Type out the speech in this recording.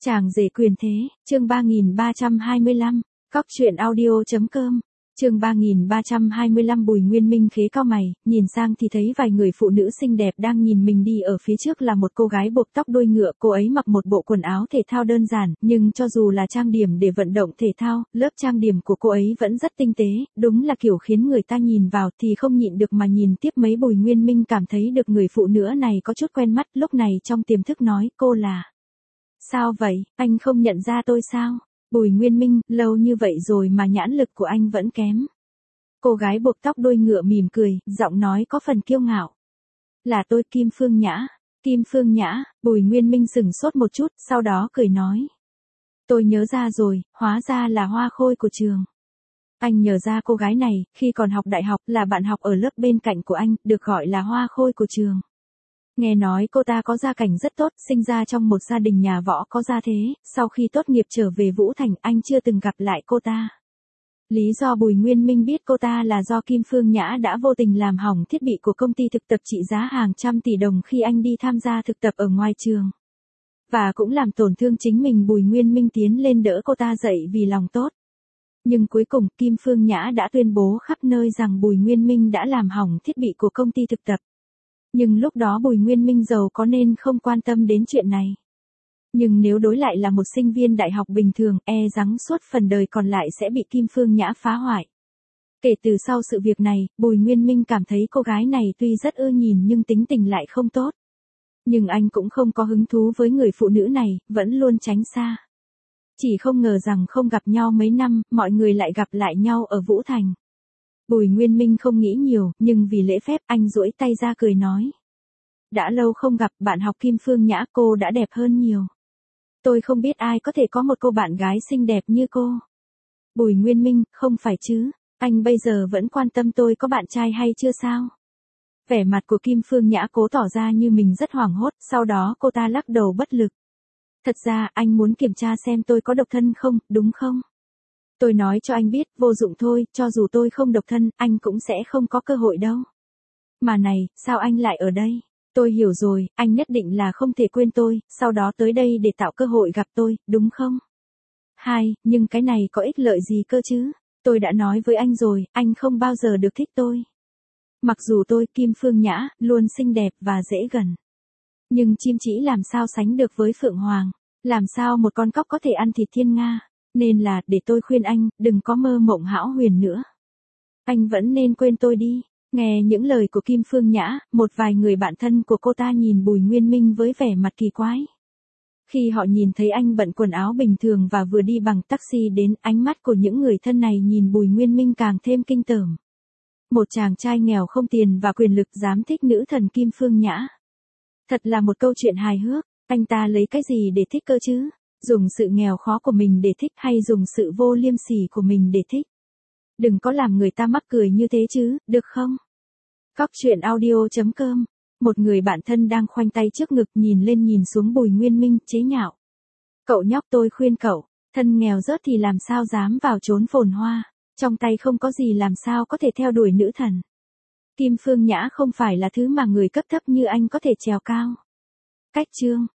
Chàng rể quyền thế, chương 3325, cóc truyện audio.com, chương 3325. Bùi Nguyên Minh khế cao mày, nhìn sang thì thấy vài người phụ nữ xinh đẹp đang nhìn mình đi. Ở phía trước là một cô gái buộc tóc đuôi ngựa, cô ấy mặc một bộ quần áo thể thao đơn giản, nhưng cho dù là trang điểm để vận động thể thao, lớp trang điểm của cô ấy vẫn rất tinh tế, đúng là kiểu khiến người ta nhìn vào thì không nhịn được mà nhìn tiếp mấy. Bùi Nguyên Minh cảm thấy được người phụ nữ này có chút quen mắt, lúc này trong tiềm thức nói, cô là... Sao vậy, anh không nhận ra tôi sao? Bùi Nguyên Minh, lâu như vậy rồi mà nhãn lực của anh vẫn kém. Cô gái buộc tóc đuôi ngựa mỉm cười, giọng nói có phần kiêu ngạo. Là tôi, Kim Phương Nhã. Kim Phương Nhã. Bùi Nguyên Minh sửng sốt một chút, sau đó cười nói. Tôi nhớ ra rồi, hóa ra là Hoa Khôi của trường. Anh nhớ ra cô gái này, khi còn học đại học là bạn học ở lớp bên cạnh của anh, được gọi là Hoa Khôi của trường. Nghe nói cô ta có gia cảnh rất tốt, sinh ra trong một gia đình nhà võ có gia thế, sau khi tốt nghiệp trở về Vũ Thành anh chưa từng gặp lại cô ta. Lý do Bùi Nguyên Minh biết cô ta là do Kim Phương Nhã đã vô tình làm hỏng thiết bị của công ty thực tập trị giá hàng trăm tỷ đồng khi anh đi tham gia thực tập ở ngoài trường. Và cũng làm tổn thương chính mình. Bùi Nguyên Minh tiến lên đỡ cô ta dậy vì lòng tốt. Nhưng cuối cùng Kim Phương Nhã đã tuyên bố khắp nơi rằng Bùi Nguyên Minh đã làm hỏng thiết bị của công ty thực tập. Nhưng lúc đó Bùi Nguyên Minh giàu có nên không quan tâm đến chuyện này. Nhưng nếu đối lại là một sinh viên đại học bình thường, rằng suốt phần đời còn lại sẽ bị Kim Phương Nhã phá hoại. Kể từ sau sự việc này, Bùi Nguyên Minh cảm thấy cô gái này tuy rất ưa nhìn nhưng tính tình lại không tốt. Nhưng anh cũng không có hứng thú với người phụ nữ này, vẫn luôn tránh xa. Chỉ không ngờ rằng không gặp nhau mấy năm, mọi người lại gặp lại nhau ở Vũ Thành. Bùi Nguyên Minh không nghĩ nhiều, nhưng vì lễ phép anh duỗi tay ra cười nói. Đã lâu không gặp, bạn học Kim Phương Nhã, cô đã đẹp hơn nhiều. Tôi không biết ai có thể có một cô bạn gái xinh đẹp như cô. Bùi Nguyên Minh, không phải chứ, anh bây giờ vẫn quan tâm tôi có bạn trai hay chưa sao? Vẻ mặt của Kim Phương Nhã cố tỏ ra như mình rất hoảng hốt, sau đó cô ta lắc đầu bất lực. Thật ra anh muốn kiểm tra xem tôi có độc thân không, đúng không? Tôi nói cho anh biết, vô dụng thôi, cho dù tôi không độc thân, anh cũng sẽ không có cơ hội đâu. Mà này, sao anh lại ở đây? Tôi hiểu rồi, anh nhất định là không thể quên tôi, sau đó tới đây để tạo cơ hội gặp tôi, đúng không? Nhưng cái này có ích lợi gì cơ chứ? Tôi đã nói với anh rồi, anh không bao giờ được thích tôi. Mặc dù tôi, Kim Phương Nhã, luôn xinh đẹp và dễ gần. Nhưng chim chỉ làm sao sánh được với Phượng Hoàng? Làm sao một con cóc có thể ăn thịt thiên nga? Nên là, để tôi khuyên anh, đừng có mơ mộng hão huyền nữa. Anh vẫn nên quên tôi đi. Nghe những lời của Kim Phương Nhã, một vài người bạn thân của cô ta nhìn Bùi Nguyên Minh với vẻ mặt kỳ quái. Khi họ nhìn thấy anh bận quần áo bình thường và vừa đi bằng taxi đến, ánh mắt của những người thân này nhìn Bùi Nguyên Minh càng thêm kinh tởm. Một chàng trai nghèo không tiền và quyền lực dám thích nữ thần Kim Phương Nhã. Thật là một câu chuyện hài hước, anh ta lấy cái gì để thích cơ chứ? Dùng sự nghèo khó của mình để thích hay dùng sự vô liêm sỉ của mình để thích? Đừng có làm người ta mắc cười như thế chứ, được không? Cóc truyện audio.com. Một người bạn thân đang khoanh tay trước ngực nhìn lên nhìn xuống Bùi Nguyên Minh, chế nhạo. Cậu nhóc, tôi khuyên cậu, thân nghèo rớt thì làm sao dám vào chốn phồn hoa, trong tay không có gì làm sao có thể theo đuổi nữ thần. Kim Phương Nhã không phải là thứ mà người cấp thấp như anh có thể trèo cao. Cách chương.